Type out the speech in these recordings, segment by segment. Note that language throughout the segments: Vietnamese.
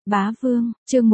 Bá Vương, chương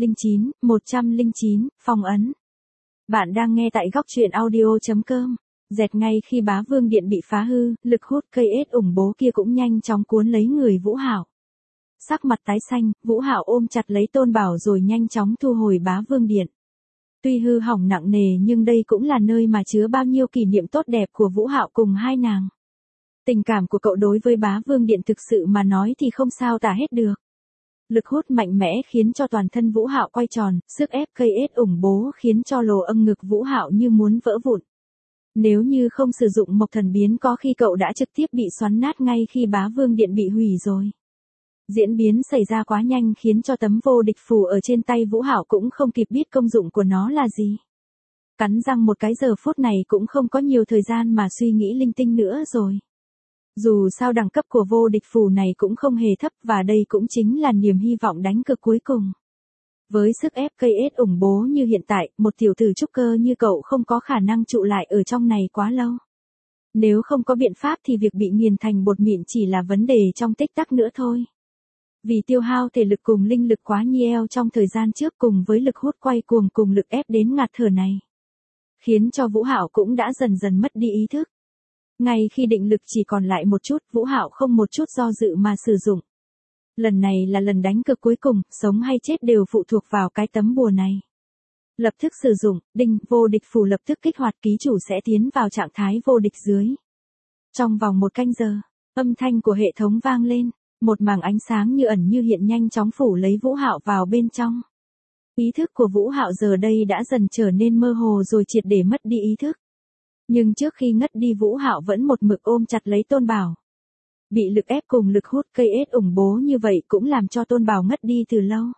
109, phong ấn. Bạn đang nghe tại góc truyện audio.com. Dẹt ngay khi Bá Vương điện bị phá hư, lực hút cây ếch ủng bố kia cũng nhanh chóng cuốn lấy người Vũ Hạo. Sắc mặt tái xanh, Vũ Hạo ôm chặt lấy Tôn Bảo rồi nhanh chóng thu hồi Bá Vương điện. Tuy hư hỏng nặng nề nhưng đây cũng là nơi mà chứa bao nhiêu kỷ niệm tốt đẹp của Vũ Hạo cùng hai nàng. Tình cảm của cậu đối với Bá Vương điện thực sự mà nói thì không sao tả hết được. Lực hút mạnh mẽ khiến cho toàn thân Vũ Hạo quay tròn, sức ép cây ếch ủng bố khiến cho lỗ âm ngực Vũ Hạo như muốn vỡ vụn. Nếu như không sử dụng mộc thần biến có khi cậu đã trực tiếp bị xoắn nát ngay khi Bá Vương điện bị hủy rồi. Diễn biến xảy ra quá nhanh khiến cho tấm vô địch phù ở trên tay Vũ Hạo cũng không kịp biết công dụng của nó là gì. Cắn răng một cái giờ phút này cũng không có nhiều thời gian mà suy nghĩ linh tinh nữa rồi. Dù sao đẳng cấp của vô địch phù này cũng không hề thấp và đây cũng chính là niềm hy vọng đánh cược cuối cùng. Với sức ép cây ếch ủng bố như hiện tại, một tiểu tử trúc cơ như cậu không có khả năng trụ lại ở trong này quá lâu. Nếu không có biện pháp thì việc bị nghiền thành bột mịn chỉ là vấn đề trong tích tắc nữa thôi. Vì tiêu hao thể lực cùng linh lực quá nhiều trong thời gian trước cùng với lực hút quay cuồng cùng lực ép đến ngạt thở này, khiến cho Vũ Hạo cũng đã dần dần mất đi ý thức. Ngay khi định lực chỉ còn lại một chút, Vũ Hạo không một chút do dự mà sử dụng. Lần này là lần đánh cược cuối cùng, sống hay chết đều phụ thuộc vào cái tấm bùa này. Lập tức sử dụng, đinh, vô địch phù lập tức kích hoạt, ký chủ sẽ tiến vào trạng thái vô địch dưới. Trong vòng 1 canh giờ, âm thanh của hệ thống vang lên, một màng ánh sáng như ẩn như hiện nhanh chóng phủ lấy Vũ Hạo vào bên trong. Ý thức của Vũ Hạo giờ đây đã dần trở nên mơ hồ rồi triệt để mất đi ý thức. Nhưng trước khi ngất đi Vũ Hạo vẫn một mực ôm chặt lấy Tôn Bảo. Bị lực ép cùng lực hút cây ếch ủng bố như vậy cũng làm cho Tôn Bảo ngất đi từ lâu.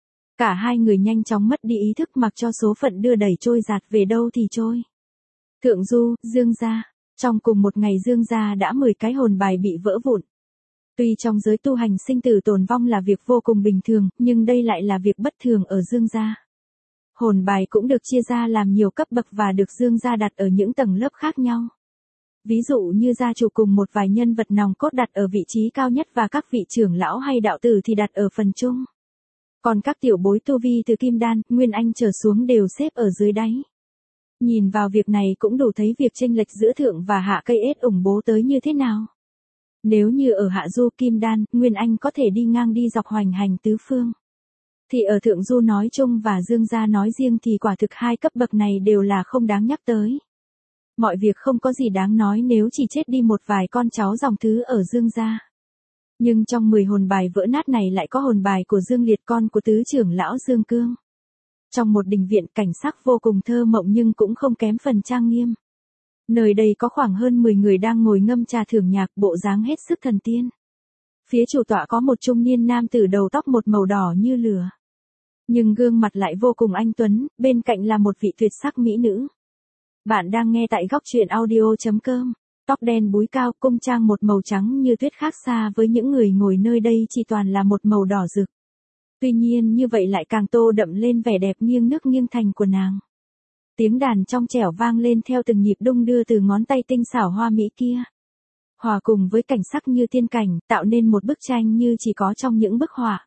Cả hai người nhanh chóng mất đi ý thức mặc cho số phận đưa đẩy trôi giạt về đâu thì trôi. Thượng Du, Dương gia, trong cùng một ngày Dương gia đã 10 cái hồn bài bị vỡ vụn. Tuy trong giới tu hành sinh tử tồn vong là việc vô cùng bình thường, nhưng đây lại là việc bất thường ở Dương gia. Hồn bài cũng được chia ra làm nhiều cấp bậc và được Dương gia đặt ở những tầng lớp khác nhau. Ví dụ như gia chủ cùng một vài nhân vật nòng cốt đặt ở vị trí cao nhất và các vị trưởng lão hay đạo tử thì đặt ở phần trung. Còn các tiểu bối tu vi từ Kim Đan, Nguyên Anh trở xuống đều xếp ở dưới đáy. Nhìn vào việc này cũng đủ thấy việc chênh lệch giữa thượng và hạ cây ếch ủng bố tới như thế nào. Nếu như ở hạ du Kim Đan, Nguyên Anh có thể đi ngang đi dọc hoành hành tứ phương. Thì ở thượng du nói chung và Dương gia nói riêng thì quả thực hai cấp bậc này đều là không đáng nhắc tới. Mọi việc không có gì đáng nói nếu chỉ chết đi một vài con cháu dòng thứ ở Dương gia. Nhưng trong 10 hồn bài vỡ nát này lại có hồn bài của Dương Liệt, con của tứ trưởng lão Dương Cương. Trong một đình viện cảnh sắc vô cùng thơ mộng nhưng cũng không kém phần trang nghiêm. Nơi đây có khoảng hơn 10 người đang ngồi ngâm trà thưởng nhạc, bộ dáng hết sức thần tiên. Phía chủ tọa có một trung niên nam tử đầu tóc một màu đỏ như lửa. Nhưng gương mặt lại vô cùng anh tuấn, bên cạnh là một vị tuyệt sắc mỹ nữ. Bạn đang nghe tại góc truyện audio.com. Tóc đen búi cao, cung trang một màu trắng như tuyết khác xa với những người ngồi nơi đây chỉ toàn là một màu đỏ rực. Tuy nhiên như vậy lại càng tô đậm lên vẻ đẹp nghiêng nước nghiêng thành của nàng. Tiếng đàn trong trẻo vang lên theo từng nhịp đung đưa từ ngón tay tinh xảo hoa mỹ kia. Hòa cùng với cảnh sắc như tiên cảnh, tạo nên một bức tranh như chỉ có trong những bức họa.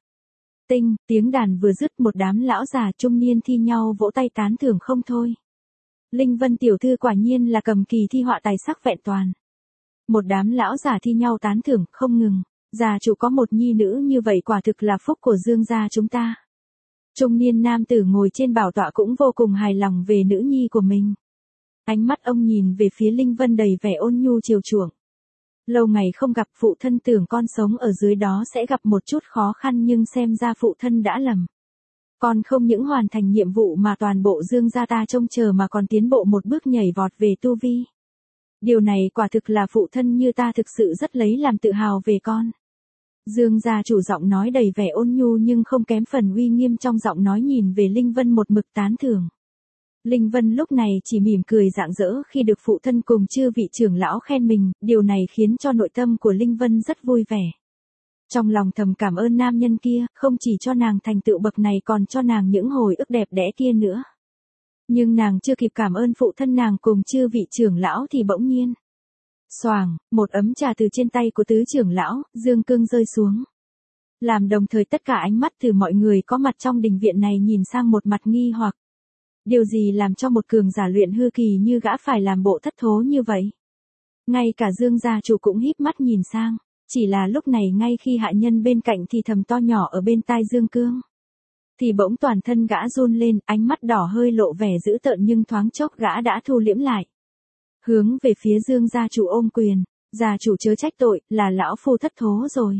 Tiếng đàn vừa dứt một đám lão già trung niên thi nhau vỗ tay tán thưởng không thôi. Linh Vân tiểu thư quả nhiên là cầm kỳ thi họa tài sắc vẹn toàn. Một đám lão già thi nhau tán thưởng không ngừng, gia chủ có một nhi nữ như vậy quả thực là phúc của Dương gia chúng ta. Trung niên nam tử ngồi trên bảo tọa cũng vô cùng hài lòng về nữ nhi của mình. Ánh mắt ông nhìn về phía Linh Vân đầy vẻ ôn nhu chiều chuộng. Lâu ngày không gặp, phụ thân tưởng con sống ở dưới đó sẽ gặp một chút khó khăn nhưng xem ra phụ thân đã lầm. Con không những hoàn thành nhiệm vụ mà toàn bộ Dương gia ta trông chờ mà còn tiến bộ một bước nhảy vọt về tu vi. Điều này quả thực là phụ thân như ta thực sự rất lấy làm tự hào về con. Dương gia chủ giọng nói đầy vẻ ôn nhu nhưng không kém phần uy nghiêm trong giọng nói nhìn về Linh Vân một mực tán thưởng. Linh Vân lúc này chỉ mỉm cười rạng rỡ khi được phụ thân cùng chư vị trưởng lão khen mình, điều này khiến cho nội tâm của Linh Vân rất vui vẻ. Trong lòng thầm cảm ơn nam nhân kia, không chỉ cho nàng thành tựu bậc này còn cho nàng những hồi ức đẹp đẽ kia nữa. Nhưng nàng chưa kịp cảm ơn phụ thân nàng cùng chư vị trưởng lão thì bỗng nhiên. Xoàng, một ấm trà từ trên tay của tứ trưởng lão, Dương Cương rơi xuống. Làm đồng thời tất cả ánh mắt từ mọi người có mặt trong đình viện này nhìn sang một mặt nghi hoặc. Điều gì làm cho một cường giả luyện hư kỳ như gã phải làm bộ thất thố như vậy? Ngay cả Dương gia chủ cũng híp mắt nhìn sang, chỉ là lúc này ngay khi hạ nhân bên cạnh thì thầm to nhỏ ở bên tai Dương Cương. Thì bỗng toàn thân gã run lên, ánh mắt đỏ hơi lộ vẻ dữ tợn nhưng thoáng chốc gã đã thu liễm lại. Hướng về phía Dương gia chủ ôm quyền, gia chủ chớ trách tội, là lão phu thất thố rồi.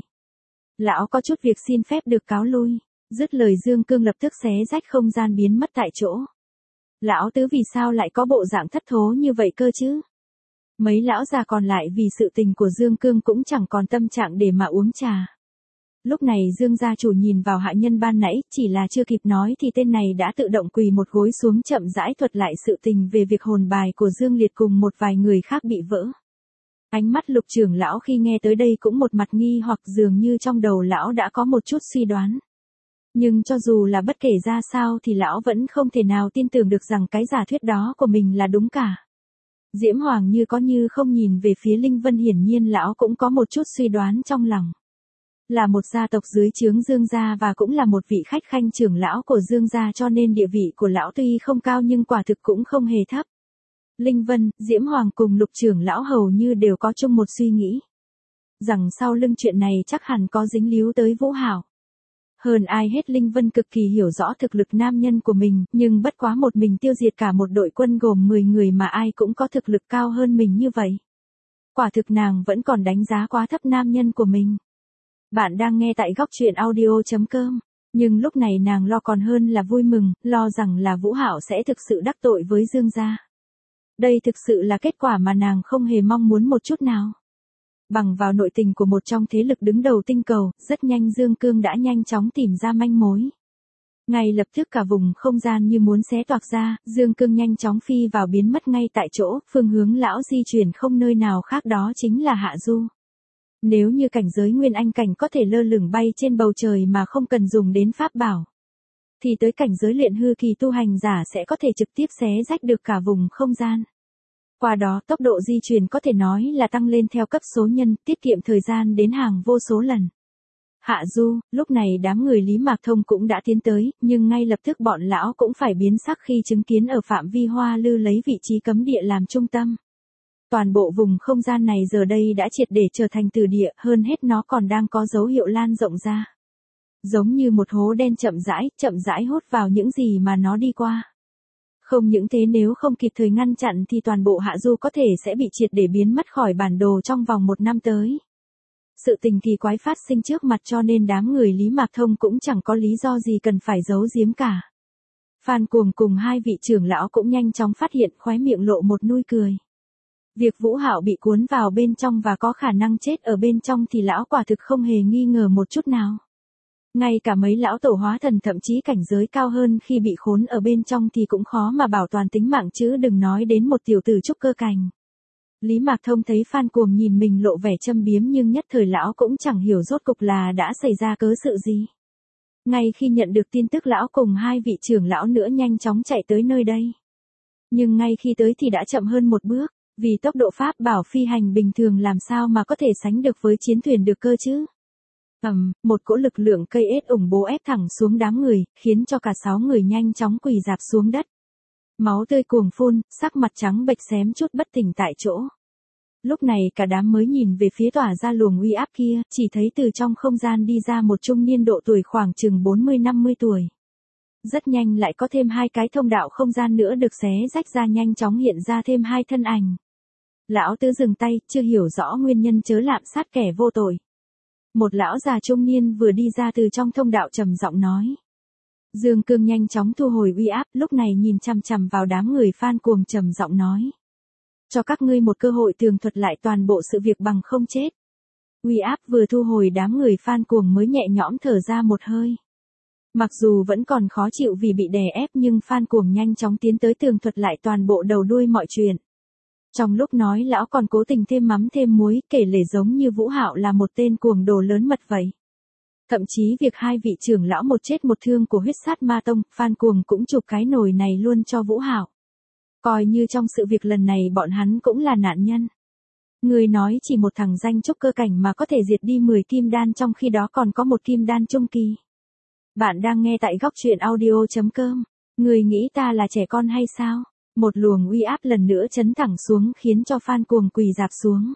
Lão có chút việc xin phép được cáo lui. Dứt lời Dương Cương lập tức xé rách không gian biến mất tại chỗ. Lão tứ vì sao lại có bộ dạng thất thố như vậy cơ chứ? Mấy lão già còn lại vì sự tình của Dương Cương cũng chẳng còn tâm trạng để mà uống trà. Lúc này Dương gia chủ nhìn vào hạ nhân ban nãy, chỉ là chưa kịp nói thì tên này đã tự động quỳ một gối xuống chậm rãi thuật lại sự tình về việc hồn bài của Dương Liệt cùng một vài người khác bị vỡ. Ánh mắt Lục trưởng lão khi nghe tới đây cũng một mặt nghi hoặc dường như trong đầu lão đã có một chút suy đoán. Nhưng cho dù là bất kể ra sao thì lão vẫn không thể nào tin tưởng được rằng cái giả thuyết đó của mình là đúng cả. Diễm Hoàng như có như không nhìn về phía Linh Vân, hiển nhiên lão cũng có một chút suy đoán trong lòng. Là một gia tộc dưới trướng Dương gia và cũng là một vị khách khanh trưởng lão của Dương gia cho nên địa vị của lão tuy không cao nhưng quả thực cũng không hề thấp. Linh Vân, Diễm Hoàng cùng Lục trưởng lão hầu như đều có chung một suy nghĩ. Rằng sau lưng chuyện này chắc hẳn có dính líu tới Vũ Hạo. Hơn ai hết Linh Vân cực kỳ hiểu rõ thực lực nam nhân của mình, nhưng bất quá một mình tiêu diệt cả một đội quân gồm 10 người mà ai cũng có thực lực cao hơn mình như vậy. Quả thực nàng vẫn còn đánh giá quá thấp nam nhân của mình. Bạn đang nghe tại góc truyện audio.com, nhưng lúc này nàng lo còn hơn là vui mừng, lo rằng là Vũ Hạo sẽ thực sự đắc tội với Dương gia. Đây thực sự là kết quả mà nàng không hề mong muốn một chút nào. Bằng vào nội tình của một trong thế lực đứng đầu tinh cầu, rất nhanh Dương Cương đã nhanh chóng tìm ra manh mối. Ngay lập tức cả vùng không gian như muốn xé toạc ra, Dương Cương nhanh chóng phi vào biến mất ngay tại chỗ, phương hướng lão di chuyển không nơi nào khác đó chính là Hạ Du. Nếu như cảnh giới Nguyên Anh cảnh có thể lơ lửng bay trên bầu trời mà không cần dùng đến pháp bảo, thì tới cảnh giới luyện hư kỳ tu hành giả sẽ có thể trực tiếp xé rách được cả vùng không gian. Qua đó tốc độ di chuyển có thể nói là tăng lên theo cấp số nhân, tiết kiệm thời gian đến hàng vô số lần. Hạ Du, lúc này đám người Lý Mạc Thông cũng đã tiến tới, nhưng ngay lập tức bọn lão cũng phải biến sắc khi chứng kiến ở phạm vi Hoa Lư lấy vị trí cấm địa làm trung tâm. Toàn bộ vùng không gian này giờ đây đã triệt để trở thành từ địa, hơn hết nó còn đang có dấu hiệu lan rộng ra. Giống như một hố đen chậm rãi hút vào những gì mà nó đi qua. Không những thế, nếu không kịp thời ngăn chặn thì toàn bộ Hạ Du có thể sẽ bị triệt để biến mất khỏi bản đồ trong vòng 1 năm tới. Sự tình kỳ quái phát sinh trước mặt cho nên đám người Lý Mạc Thông cũng chẳng có lý do gì cần phải giấu giếm cả. Phan Cuồng cùng hai vị trưởng lão cũng nhanh chóng phát hiện, khóe miệng lộ một nui cười. Việc Vũ Hạo bị cuốn vào bên trong và có khả năng chết ở bên trong thì lão quả thực không hề nghi ngờ một chút nào. Ngay cả mấy lão tổ hóa thần thậm chí cảnh giới cao hơn khi bị khốn ở bên trong thì cũng khó mà bảo toàn tính mạng chứ đừng nói đến một tiểu tử trúc cơ cảnh. Lý Mạc Thông thấy Phan Cuồng nhìn mình lộ vẻ châm biếm nhưng nhất thời lão cũng chẳng hiểu rốt cục là đã xảy ra cớ sự gì. Ngay khi nhận được tin tức lão cùng hai vị trưởng lão nữa nhanh chóng chạy tới nơi đây. Nhưng ngay khi tới thì đã chậm hơn một bước, vì tốc độ pháp bảo phi hành bình thường làm sao mà có thể sánh được với chiến thuyền được cơ chứ. Một cỗ lực lượng cây ết ủng bố ép thẳng xuống đám người, khiến cho cả 6 người nhanh chóng quỳ rạp xuống đất. Máu tươi cuồng phun, sắc mặt trắng bệch xém chút bất tỉnh tại chỗ. Lúc này cả đám mới nhìn về phía tỏa ra luồng uy áp kia, chỉ thấy từ trong không gian đi ra một trung niên độ tuổi khoảng chừng 40-50 tuổi. Rất nhanh lại có thêm 2 cái thông đạo không gian nữa được xé rách ra, nhanh chóng hiện ra thêm 2 thân ảnh. Lão tứ dừng tay, chưa hiểu rõ nguyên nhân chớ lạm sát kẻ vô tội. Một lão già trung niên vừa đi ra từ trong thông đạo trầm giọng nói. Dương Cương nhanh chóng thu hồi uy áp, lúc này nhìn chằm chằm vào đám người Phan Cuồng trầm giọng nói. Cho các ngươi một cơ hội tường thuật lại toàn bộ sự việc bằng không chết. Uy áp vừa thu hồi đám người Phan Cuồng mới nhẹ nhõm thở ra một hơi. Mặc dù vẫn còn khó chịu vì bị đè ép nhưng Phan Cuồng nhanh chóng tiến tới tường thuật lại toàn bộ đầu đuôi mọi chuyện. Trong lúc nói lão còn cố tình thêm mắm thêm muối, kể lể giống như Vũ Hạo là một tên cuồng đồ lớn mật vậy. Thậm chí việc hai vị trưởng lão một chết một thương của Huyết Sát Ma Tông, Phan Cuồng cũng chụp cái nồi này luôn cho Vũ Hạo. Coi như trong sự việc lần này bọn hắn cũng là nạn nhân. Ngươi nói chỉ một thằng danh trúc cơ cảnh mà có thể diệt đi 10 kim đan, trong khi đó còn có một kim đan trung kỳ. Bạn đang nghe tại góc truyện audio.com. Ngươi nghĩ ta là trẻ con hay sao? Một luồng uy áp lần nữa chấn thẳng xuống khiến cho Phan Cuồng quỳ rạp xuống.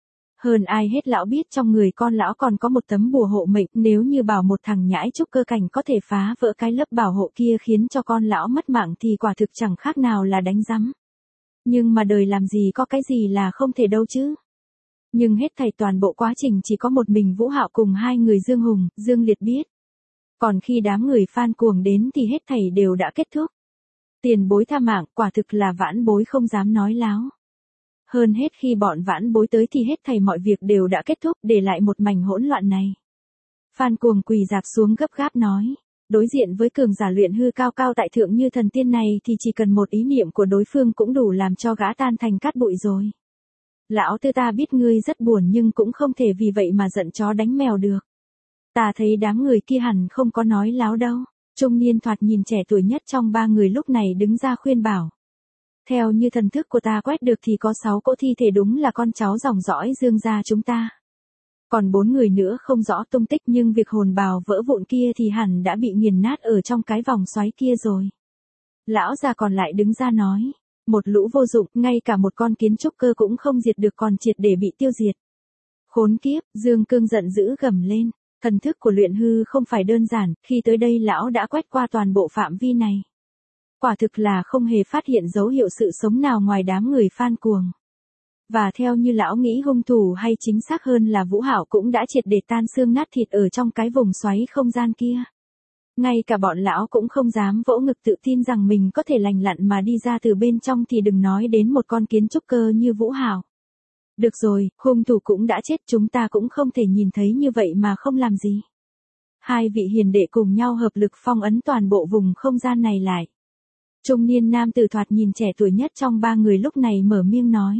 Hơn ai hết lão biết trong người con lão còn có một tấm bùa hộ mệnh, nếu như bảo một thằng nhãi trúc cơ cảnh có thể phá vỡ cái lớp bảo hộ kia khiến cho con lão mất mạng thì quả thực chẳng khác nào là đánh rắm. Nhưng mà đời làm gì có cái gì là không thể đâu chứ. Nhưng hết thảy toàn bộ quá trình chỉ có một mình Vũ Hạo cùng hai người Dương Hùng, Dương Liệt biết. Còn khi đám người Phan Cuồng đến thì hết thảy đều đã kết thúc. Tiền bối tha mạng, quả thực là vãn bối không dám nói láo. Hơn hết khi bọn vãn bối tới thì hết thảy mọi việc đều đã kết thúc, để lại một mảnh hỗn loạn này. Phan Cuồng quỳ rạp xuống gấp gáp nói. Đối diện với cường giả luyện hư cao cao tại thượng như thần tiên này thì chỉ cần một ý niệm của đối phương cũng đủ làm cho gã tan thành cát bụi rồi. Lão tư ta biết ngươi rất buồn nhưng cũng không thể vì vậy mà giận chó đánh mèo được. Ta thấy đám người kia hẳn không có nói láo đâu. Trung niên thoạt nhìn trẻ tuổi nhất trong ba người lúc này đứng ra khuyên bảo. Theo như thần thức của ta quét được thì có 6 cỗ thi thể đúng là con cháu dòng dõi Dương gia chúng ta. Còn 4 người nữa không rõ tung tích nhưng việc hồn bào vỡ vụn kia thì hẳn đã bị nghiền nát ở trong cái vòng xoáy kia rồi. Lão già còn lại đứng ra nói. Một lũ vô dụng, ngay cả một con kiến trúc cơ cũng không diệt được còn triệt để bị tiêu diệt. Khốn kiếp, Dương Cương giận dữ gầm lên. Thần thức của luyện hư không phải đơn giản, khi tới đây lão đã quét qua toàn bộ phạm vi này. Quả thực là không hề phát hiện dấu hiệu sự sống nào ngoài đám người Phan Cuồng. Và theo như lão nghĩ hung thủ hay chính xác hơn là Vũ Hạo cũng đã triệt để tan xương nát thịt ở trong cái vùng xoáy không gian kia. Ngay cả bọn lão cũng không dám vỗ ngực tự tin rằng mình có thể lành lặn mà đi ra từ bên trong thì đừng nói đến một con kiến trúc cơ như Vũ Hạo. Được rồi, hung thủ cũng đã chết, chúng ta cũng không thể nhìn thấy như vậy mà không làm gì. Hai vị hiền đệ cùng nhau hợp lực phong ấn toàn bộ vùng không gian này lại. Trung niên nam tử thoạt nhìn trẻ tuổi nhất trong ba người lúc này mở miệng nói.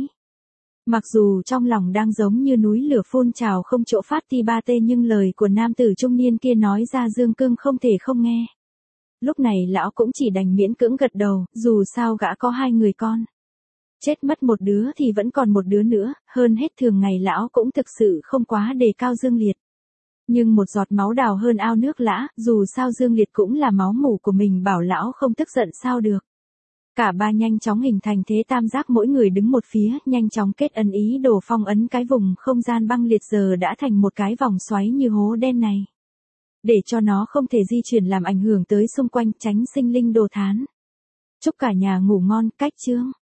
Mặc dù trong lòng đang giống như núi lửa phun trào không chỗ phát ti ba tê nhưng lời của nam tử trung niên kia nói ra Dương Cương không thể không nghe. Lúc này lão cũng chỉ đành miễn cưỡng gật đầu, dù sao gã có 2 người con. Chết mất một đứa thì vẫn còn một đứa nữa, hơn hết thường ngày lão cũng thực sự không quá đề cao Dương Liệt. Nhưng một giọt máu đào hơn ao nước lã, dù sao Dương Liệt cũng là máu mủ của mình, bảo lão không tức giận sao được. Cả ba nhanh chóng hình thành thế tam giác, mỗi người đứng một phía, nhanh chóng kết ấn ý đồ phong ấn cái vùng không gian băng liệt giờ đã thành một cái vòng xoáy như hố đen này. Để cho nó không thể di chuyển làm ảnh hưởng tới xung quanh, tránh sinh linh đồ thán. Chúc cả nhà ngủ ngon, cách chương.